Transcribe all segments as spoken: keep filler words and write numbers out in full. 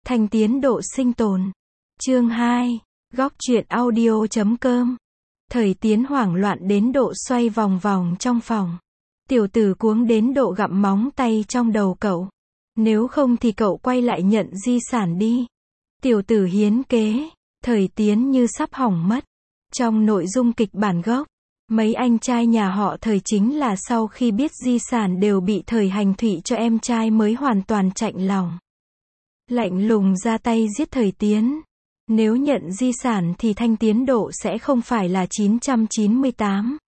Thanh tiến độ sinh tồn. Chương hai. Góc truyện audio chấm com. Thời tiến hoảng loạn đến độ xoay vòng vòng trong phòng. Tiểu tử cuống đến độ gặm móng tay trong đầu cậu. Nếu không thì cậu quay lại nhận di sản đi. Tiểu tử hiến kế. Thời tiến như sắp hỏng mất. Trong nội dung kịch bản gốc, mấy anh trai nhà họ Thời chính là sau khi biết di sản đều bị Thời hành thụy cho em trai mới hoàn toàn chạnh lòng. Lạnh lùng ra tay giết Thời tiến. Nếu nhận di sản thì thanh tiến độ sẽ không phải là chín trăm chín mươi tám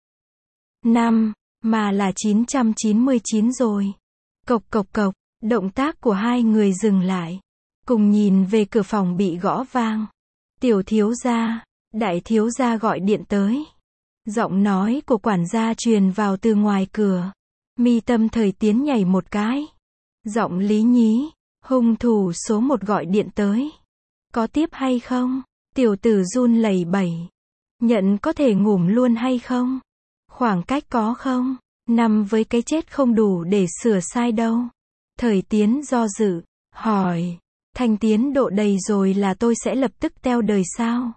năm, mà là chín trăm chín mươi chín rồi. Cộc cộc cộc, động tác của hai người dừng lại. Cùng nhìn về cửa phòng bị gõ vang. Tiểu thiếu gia, đại thiếu gia gọi điện tới. Giọng nói của quản gia truyền vào từ ngoài cửa. Mi tâm Thời tiến nhảy một cái. Giọng lý nhí, hung thủ số một gọi điện tới. Có tiếp hay không? Tiểu tử run lẩy bẩy. Nhận có thể ngủm luôn hay không? Khoảng cách có không? Nằm với cái chết không đủ để sửa sai đâu. Thời tiến do dự, hỏi. Thanh tiến độ đầy rồi là tôi sẽ lập tức teo đời sao?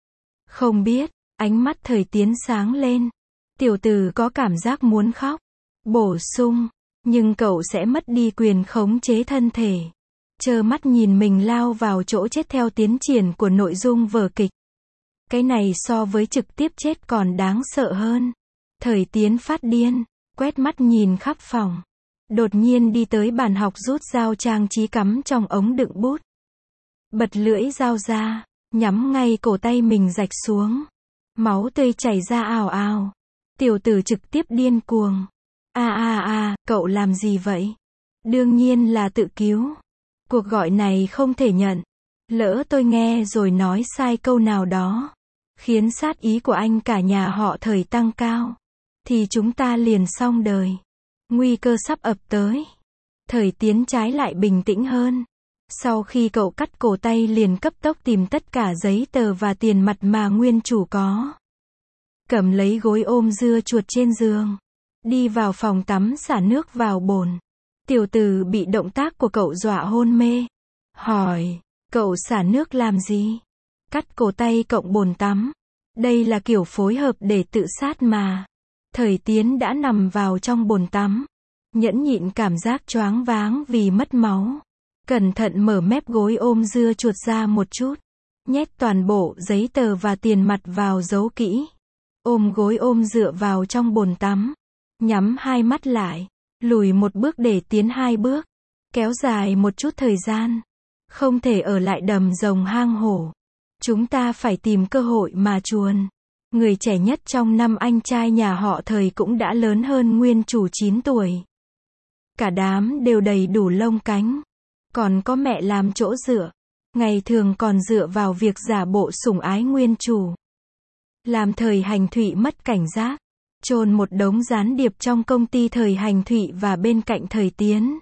Không biết, ánh mắt Thời tiến sáng lên. Tiểu tử có cảm giác muốn khóc. Bổ sung, nhưng cậu sẽ mất đi quyền khống chế thân thể. Trơ mắt nhìn mình lao vào chỗ chết theo tiến triển của nội dung vở kịch. Cái này so với trực tiếp chết còn đáng sợ hơn. Thời tiến phát điên, quét mắt nhìn khắp phòng. Đột nhiên đi tới bàn học rút dao trang trí cắm trong ống đựng bút. Bật lưỡi dao ra, nhắm ngay cổ tay mình rạch xuống. Máu tươi chảy ra ào ào. Tiểu tử trực tiếp điên cuồng. A a a, cậu làm gì vậy? Đương nhiên là tự cứu. Cuộc gọi này không thể nhận. Lỡ tôi nghe rồi nói sai câu nào đó, khiến sát ý của anh cả nhà họ Thời tăng cao, thì chúng ta liền xong đời. Nguy cơ sắp ập tới. Thời tiến trái lại bình tĩnh hơn. Sau khi cậu cắt cổ tay liền cấp tốc tìm tất cả giấy tờ và tiền mặt mà nguyên chủ có. Cầm lấy gối ôm dưa chuột trên giường. Đi vào phòng tắm xả nước vào bồn. Tiểu tử bị động tác của cậu dọa hôn mê. Hỏi, cậu xả nước làm gì? Cắt cổ tay cộng bồn tắm. Đây là kiểu phối hợp để tự sát mà. Thời tiến đã nằm vào trong bồn tắm. Nhẫn nhịn cảm giác choáng váng vì mất máu. Cẩn thận mở mép gối ôm dưa chuột ra một chút. Nhét toàn bộ giấy tờ và tiền mặt vào giấu kỹ. Ôm gối ôm dựa vào trong bồn tắm. Nhắm hai mắt lại. Lùi một bước để tiến hai bước. Kéo dài một chút thời gian. Không thể ở lại đầm rồng hang hổ. Chúng ta phải tìm cơ hội mà chuồn. Người trẻ nhất trong năm anh trai nhà họ Thời cũng đã lớn hơn nguyên chủ chín tuổi. Cả đám đều đầy đủ lông cánh. Còn có mẹ làm chỗ dựa. Ngày thường còn dựa vào việc giả bộ sủng ái nguyên chủ. Làm Thời hành thụy mất cảnh giác. Chôn một đống gián điệp trong công ty Thời hành thụy và bên cạnh Thời tiến.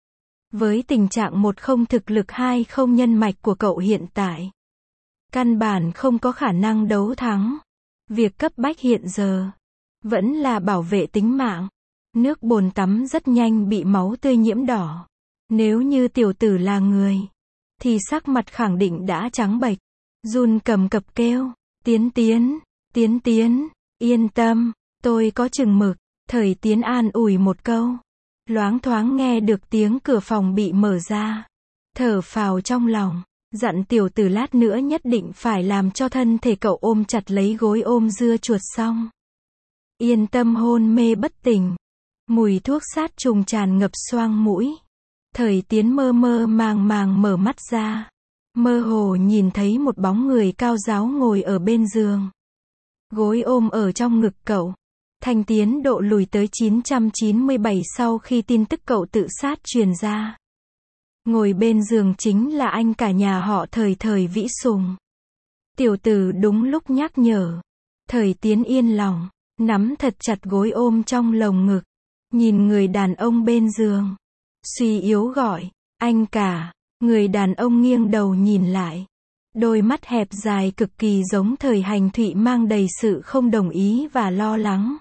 Với tình trạng một không thực lực hai không nhân mạch của cậu hiện tại, căn bản không có khả năng đấu thắng. Việc cấp bách hiện giờ vẫn là bảo vệ tính mạng. Nước bồn tắm rất nhanh bị máu tươi nhiễm đỏ. Nếu như tiểu tử là người, thì sắc mặt khẳng định đã trắng bệch. Run cầm cập kêu, tiến tiến, tiến tiến, yên tâm, tôi có chừng mực. Thời tiến an ủi một câu. Loáng thoáng nghe được tiếng cửa phòng bị mở ra. Thở phào trong lòng. Dặn tiểu tử lát nữa nhất định phải làm cho thân thể cậu ôm chặt lấy gối ôm dưa chuột xong. Yên tâm hôn mê bất tỉnh. Mùi thuốc sát trùng tràn ngập xoang mũi. Thời tiến mơ mơ màng màng mở mắt ra. Mơ hồ nhìn thấy một bóng người cao ráo ngồi ở bên giường. Gối ôm ở trong ngực cậu. Thanh tiến độ lùi tới chín trăm chín mươi bảy sau khi tin tức cậu tự sát truyền ra. Ngồi bên giường chính là anh cả nhà họ Thời Thời Vĩ Sùng. Tiểu tử đúng lúc nhắc nhở. Thời tiến yên lòng, nắm thật chặt gối ôm trong lồng ngực. Nhìn người đàn ông bên giường. Suy yếu gọi, anh cả. Người đàn ông nghiêng đầu nhìn lại. Đôi mắt hẹp dài cực kỳ giống Thời hành thụy mang đầy sự không đồng ý và lo lắng.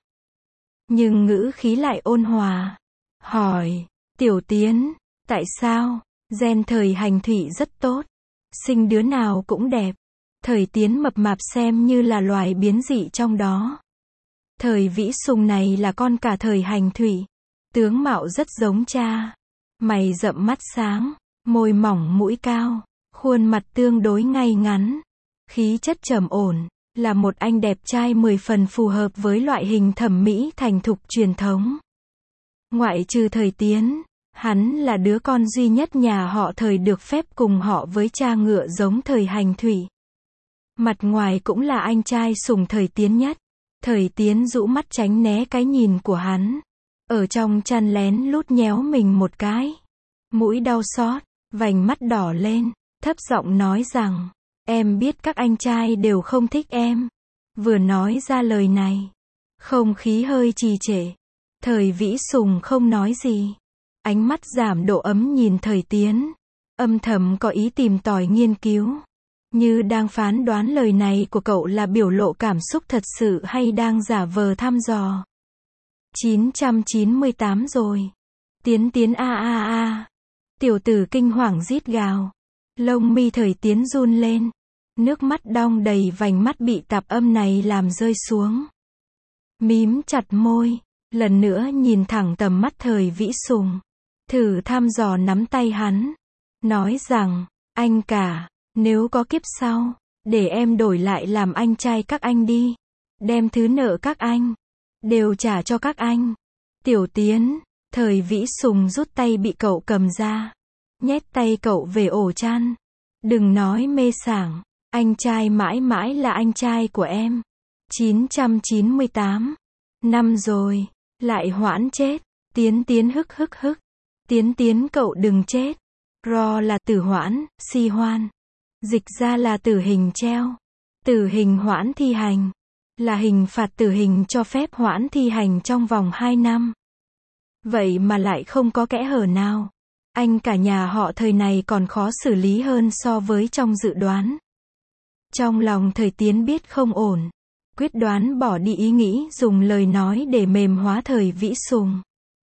Nhưng ngữ khí lại ôn hòa. Hỏi, tiểu tiến, tại sao? Gen thời hành thủy rất tốt. Sinh đứa nào cũng đẹp. Thời Tiến mập mạp xem như là loài biến dị trong đó. Thời Vĩ Sùng này là con cả thời hành thủy. Tướng mạo rất giống cha. Mày rậm mắt sáng, môi mỏng mũi cao, khuôn mặt tương đối ngay ngắn. Khí chất trầm ổn, là một anh đẹp trai mười phần phù hợp với loại hình thẩm mỹ thành thục truyền thống. Ngoại trừ thời Tiến, hắn là đứa con duy nhất nhà họ thời được phép cùng họ với cha ngựa giống thời hành thủy. Mặt ngoài cũng là anh trai sùng thời Tiến nhất. Thời Tiến rũ mắt tránh né cái nhìn của hắn. Ở trong chăn lén lút nhéo mình một cái. Mũi đau xót, vành mắt đỏ lên, thấp giọng nói rằng, em biết các anh trai đều không thích em. Vừa nói ra lời này, không khí hơi trì trệ. Thời Vĩ Sùng không nói gì. Ánh mắt giảm độ ấm nhìn thời Tiến. Âm thầm có ý tìm tòi nghiên cứu. Như đang phán đoán lời này của cậu là biểu lộ cảm xúc thật sự hay đang giả vờ thăm dò. chín trăm chín mươi tám rồi. Tiến Tiến a a a. Tiểu tử kinh hoàng rít gào. Lông mi thời Tiến run lên. Nước mắt đong đầy vành mắt bị tạp âm này làm rơi xuống. Mím chặt môi. Lần nữa nhìn thẳng tầm mắt thời Vĩ Sùng. Thử thăm dò nắm tay hắn. Nói rằng, anh cả, nếu có kiếp sau, để em đổi lại làm anh trai các anh đi. Đem thứ nợ các anh, đều trả cho các anh. Tiểu Tiến, thời Vĩ Sùng rút tay bị cậu cầm ra. Nhét tay cậu về ổ chăn. Đừng nói mê sảng, anh trai mãi mãi là anh trai của em. chín trăm chín mươi tám năm rồi, lại hoãn chết. Tiến Tiến hức hức hức. Tiến Tiến cậu đừng chết. Ro là tử hoãn, si hoan. Dịch ra là tử hình treo. Tử hình hoãn thi hành. Là hình phạt tử hình cho phép hoãn thi hành trong vòng hai năm. Vậy mà lại không có kẽ hở nào. Anh cả nhà họ thời này còn khó xử lý hơn so với trong dự đoán. Trong lòng thời Tiến biết không ổn. Quyết đoán bỏ đi ý nghĩ dùng lời nói để mềm hóa thời Vĩ Sùng.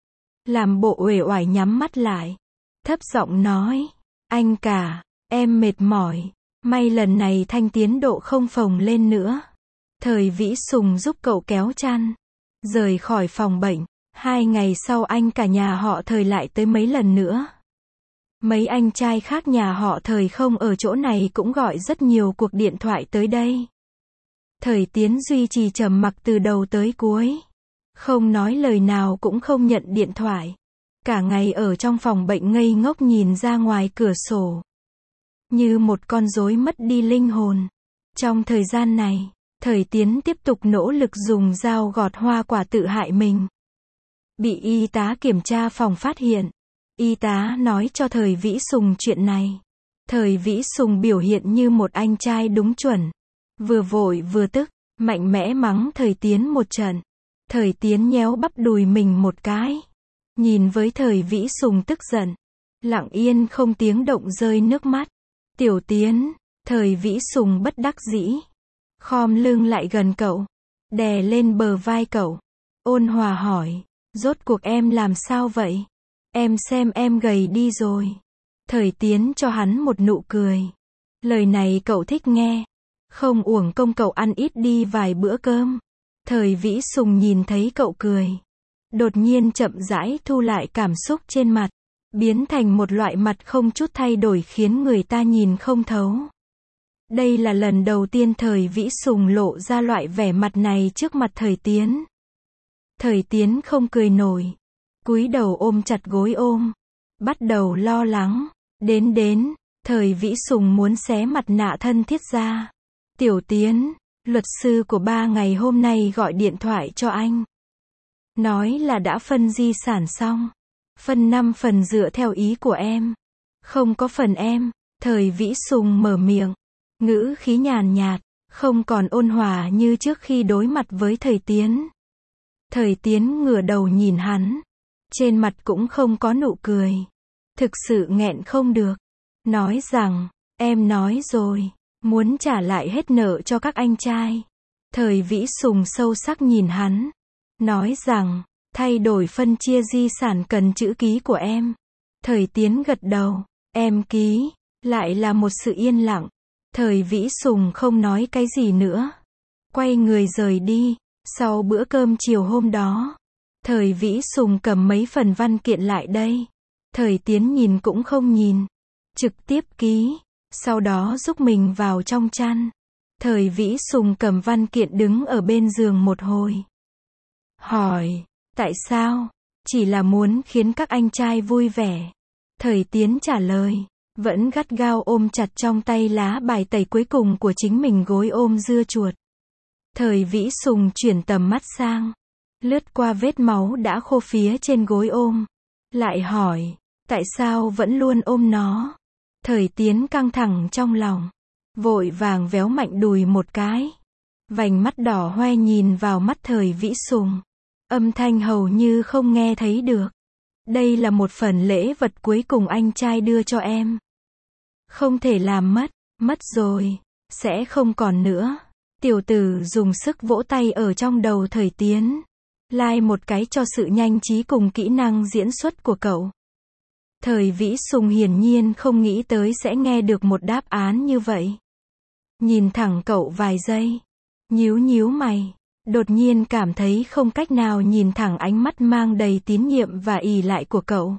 Làm bộ uể oải nhắm mắt lại. Thấp giọng nói, anh cả, em mệt mỏi. May lần này thanh tiến độ không phồng lên nữa. Thời Vĩ Sùng giúp cậu kéo chăn. Rời khỏi phòng bệnh. Hai ngày sau anh cả nhà họ thời lại tới mấy lần nữa. Mấy anh trai khác nhà họ thời không ở chỗ này cũng gọi rất nhiều cuộc điện thoại tới đây. Thời Tiến duy trì trầm mặc từ đầu tới cuối. Không nói lời nào cũng không nhận điện thoại. Cả ngày ở trong phòng bệnh ngây ngốc nhìn ra ngoài cửa sổ. Như một con rối mất đi linh hồn. Trong thời gian này, thời Tiến tiếp tục nỗ lực dùng dao gọt hoa quả tự hại mình. Bị y tá kiểm tra phòng phát hiện. Y tá nói cho thời Vĩ Sùng chuyện này. Thời Vĩ Sùng biểu hiện như một anh trai đúng chuẩn. Vừa vội vừa tức, mạnh mẽ mắng thời Tiến một trận. Thời Tiến nhéo bắp đùi mình một cái. Nhìn với thời Vĩ Sùng tức giận. Lặng yên không tiếng động rơi nước mắt. Tiểu Tiến, thời Vĩ Sùng bất đắc dĩ. Khom lưng lại gần cậu. Đè lên bờ vai cậu. Ôn hòa hỏi. Rốt cuộc em làm sao vậy? Em xem em gầy đi rồi. Thời Tiến cho hắn một nụ cười. Lời này cậu thích nghe. Không uổng công cậu ăn ít đi vài bữa cơm. Thời Vĩ Sùng nhìn thấy cậu cười. Đột nhiên chậm rãi thu lại cảm xúc trên mặt. Biến thành một loại mặt không chút thay đổi khiến người ta nhìn không thấu. Đây là lần đầu tiên thời Vĩ Sùng lộ ra loại vẻ mặt này trước mặt thời Tiến. Thời Tiến không cười nổi. Cúi đầu ôm chặt gối ôm. Bắt đầu lo lắng. Đến đến, thời Vĩ Sùng muốn xé mặt nạ thân thiết ra. Tiểu Tiến, luật sư của ba ngày hôm nay gọi điện thoại cho anh. Nói là đã phân di sản xong. Phân năm phần dựa theo ý của em. Không có phần em. Thời Vĩ Sùng mở miệng. Ngữ khí nhàn nhạt. Không còn ôn hòa như trước khi đối mặt với thời Tiến. Thời Tiến ngửa đầu nhìn hắn. Trên mặt cũng không có nụ cười. Thực sự nghẹn không được. Nói rằng, em nói rồi. Muốn trả lại hết nợ cho các anh trai. Thời Vĩ Sùng sâu sắc nhìn hắn. Nói rằng, thay đổi phân chia di sản cần chữ ký của em. Thời Tiến gật đầu. Em ký. Lại là một sự yên lặng. Thời Vĩ Sùng không nói cái gì nữa. Quay người rời đi. Sau bữa cơm chiều hôm đó, Thời Vĩ Sùng cầm mấy phần văn kiện lại đây. Thời Tiến nhìn cũng không nhìn. Trực tiếp ký. Sau đó giúp mình vào trong chăn. Thời Vĩ Sùng cầm văn kiện đứng ở bên giường một hồi. Hỏi, tại sao? Chỉ là muốn khiến các anh trai vui vẻ. Thời Tiến trả lời, vẫn gắt gao ôm chặt trong tay lá bài tẩy cuối cùng của chính mình, gối ôm dưa chuột. Thời Vĩ Sùng chuyển tầm mắt sang, lướt qua vết máu đã khô phía trên gối ôm. Lại hỏi, tại sao vẫn luôn ôm nó? Thời Tiến căng thẳng trong lòng, vội vàng véo mạnh đùi một cái. Vành mắt đỏ hoe nhìn vào mắt Thời Vĩ Sùng. Âm thanh hầu như không nghe thấy được. Đây là một phần lễ vật cuối cùng anh trai đưa cho em. Không thể làm mất, mất rồi, sẽ không còn nữa. Tiểu tử dùng sức vỗ tay ở trong đầu Thời Tiến. Lai một cái cho sự nhanh trí cùng kỹ năng diễn xuất của cậu. Thời Vĩ Sùng hiển nhiên không nghĩ tới sẽ nghe được một đáp án như vậy. Nhìn thẳng cậu vài giây. Nhíu nhíu mày. Đột nhiên cảm thấy không cách nào nhìn thẳng ánh mắt mang đầy tín nhiệm và ỷ lại của cậu.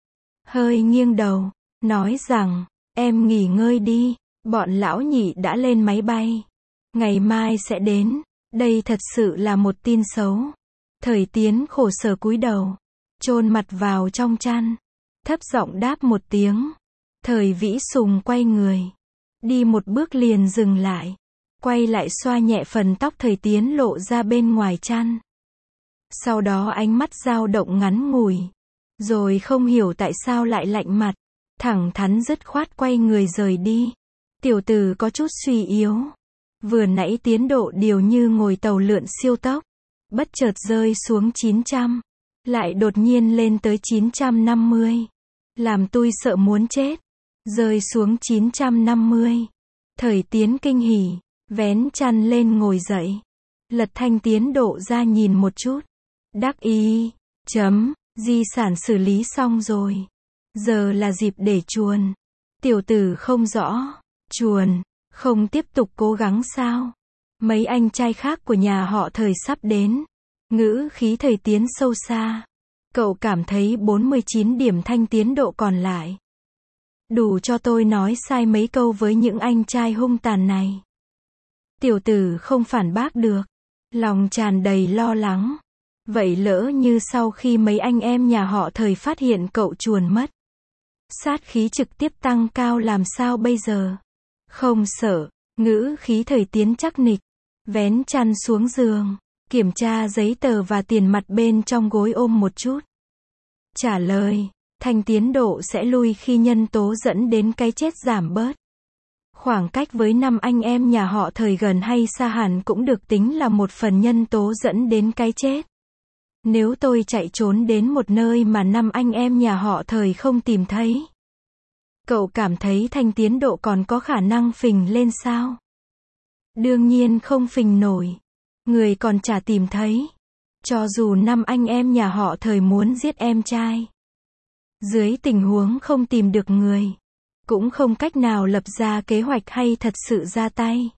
Hơi nghiêng đầu, nói rằng, em nghỉ ngơi đi, bọn lão nhị đã lên máy bay. Ngày mai sẽ đến, đây thật sự là một tin xấu. Thời Tiến khổ sở cúi đầu, chôn mặt vào trong chăn, thấp giọng đáp một tiếng. Thời Vĩ Sùng quay người, đi một bước liền dừng lại. Quay lại xoa nhẹ phần tóc Thời Tiến lộ ra bên ngoài chăn. Sau đó ánh mắt dao động ngắn ngủi. Rồi không hiểu tại sao lại lạnh mặt. Thẳng thắn dứt khoát quay người rời đi. Tiểu tử có chút suy yếu. Vừa nãy tiến độ điều như ngồi tàu lượn siêu tốc. Bất chợt rơi xuống chín trăm. Lại đột nhiên lên tới chín trăm năm mươi. Làm tôi sợ muốn chết. Rơi xuống chín trăm năm mươi. Thời Tiến kinh hỉ. Vén chăn lên ngồi dậy. Lật thanh tiến độ ra nhìn một chút. Đắc ý. Chấm. Di sản xử lý xong rồi. Giờ là dịp để chuồn. Tiểu tử không rõ. Chuồn. Không tiếp tục cố gắng sao? Mấy anh trai khác của nhà họ Thời sắp đến. Ngữ khí Thời Tiến sâu xa. Cậu cảm thấy bốn mươi chín điểm thanh tiến độ còn lại. Đủ cho tôi nói sai mấy câu với những anh trai hung tàn này. Tiểu tử không phản bác được. Lòng tràn đầy lo lắng. Vậy lỡ như sau khi mấy anh em nhà họ Thời phát hiện cậu chuồn mất. Sát khí trực tiếp tăng cao làm sao bây giờ? Không sợ. Ngữ khí Thời Tiến chắc nịch. Vén chăn xuống giường. Kiểm tra giấy tờ và tiền mặt bên trong gối ôm một chút. Trả lời. Thanh tiến độ sẽ lui khi nhân tố dẫn đến cái chết giảm bớt. Khoảng cách với năm anh em nhà họ Thời gần hay xa hẳn cũng được tính là một phần nhân tố dẫn đến cái chết. Nếu tôi chạy trốn đến một nơi mà năm anh em nhà họ Thời không tìm thấy. Cậu cảm thấy thanh tiến độ còn có khả năng phình lên sao? Đương nhiên không phình nổi. Người còn chả tìm thấy. Cho dù năm anh em nhà họ Thời muốn giết em trai. Dưới tình huống không tìm được người. Cũng không cách nào lập ra kế hoạch hay thật sự ra tay.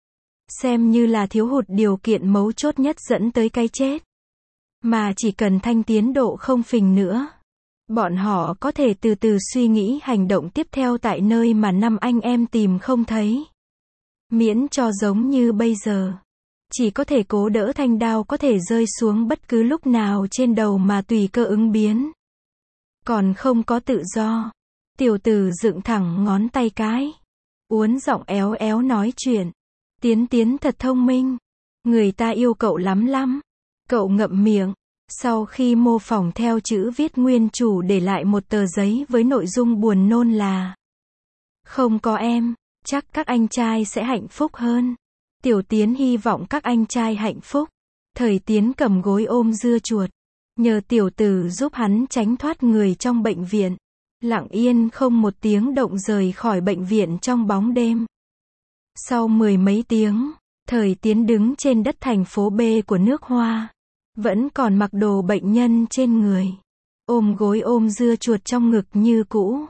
Xem như là thiếu hụt điều kiện mấu chốt nhất dẫn tới cái chết. Mà chỉ cần thanh tiến độ không phình nữa. Bọn họ có thể từ từ suy nghĩ hành động tiếp theo tại nơi mà năm anh em tìm không thấy. Miễn cho giống như bây giờ. Chỉ có thể cố đỡ thanh đao có thể rơi xuống bất cứ lúc nào trên đầu mà tùy cơ ứng biến. Còn không có tự do. Tiểu tử dựng thẳng ngón tay cái. Uốn giọng éo éo nói chuyện. Tiến Tiến thật thông minh. Người ta yêu cậu lắm lắm. Cậu ngậm miệng. Sau khi mô phỏng theo chữ viết nguyên chủ để lại một tờ giấy với nội dung buồn nôn là: không có em, chắc các anh trai sẽ hạnh phúc hơn. Tiểu Tiến hy vọng các anh trai hạnh phúc. Thời Tiến cầm gối ôm dưa chuột. Nhờ tiểu tử giúp hắn tránh thoát người trong bệnh viện. Lặng yên không một tiếng động rời khỏi bệnh viện trong bóng đêm. Sau mười mấy tiếng, Thời Tiến đứng trên đất thành phố B của nước Hoa. Vẫn còn mặc đồ bệnh nhân trên người. Ôm gối ôm dưa chuột trong ngực như cũ.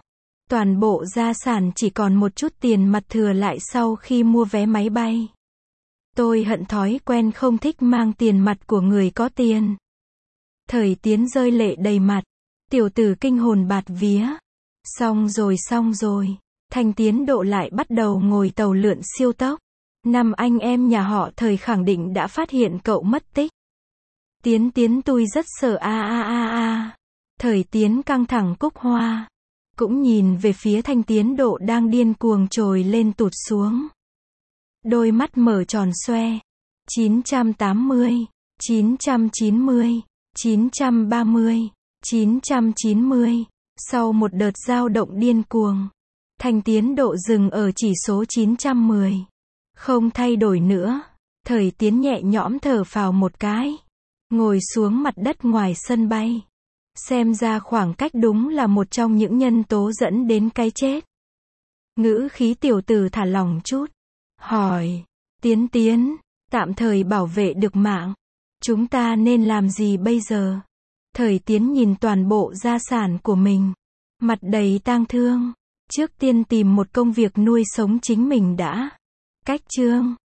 Toàn bộ gia sản chỉ còn một chút tiền mặt thừa lại sau khi mua vé máy bay. Tôi hận thói quen không thích mang tiền mặt của người có tiền. Thời Tiến rơi lệ đầy mặt. Tiểu tử kinh hồn bạt vía. Xong rồi xong rồi. Thành Tiến Độ lại bắt đầu ngồi tàu lượn siêu tốc. Năm anh em nhà họ Thời khẳng định đã phát hiện cậu mất tích. Tiến Tiến tôi rất sợ a a a a. Thời Tiến căng thẳng cúc hoa. Cũng nhìn về phía Thành Tiến Độ đang điên cuồng trồi lên tụt xuống. Đôi mắt mở tròn xoe. chín trăm tám mươi, chín trăm chín mươi, chín trăm ba mươi, chín trăm chín mươi. Sau một đợt dao động điên cuồng, Thành Tiến Độ dừng ở chỉ số chín trăm mười. Không thay đổi nữa. Thời Tiến nhẹ nhõm thở phào một cái. Ngồi xuống mặt đất ngoài sân bay. Xem ra khoảng cách đúng là một trong những nhân tố dẫn đến cái chết. Ngữ khí tiểu tử thả lỏng chút. Hỏi. Tiến Tiến, tạm thời bảo vệ được mạng. Chúng ta nên làm gì bây giờ? Thời Tiến nhìn toàn bộ gia sản của mình. Mặt đầy tang thương. Trước tiên tìm một công việc nuôi sống chính mình đã. Cách chương.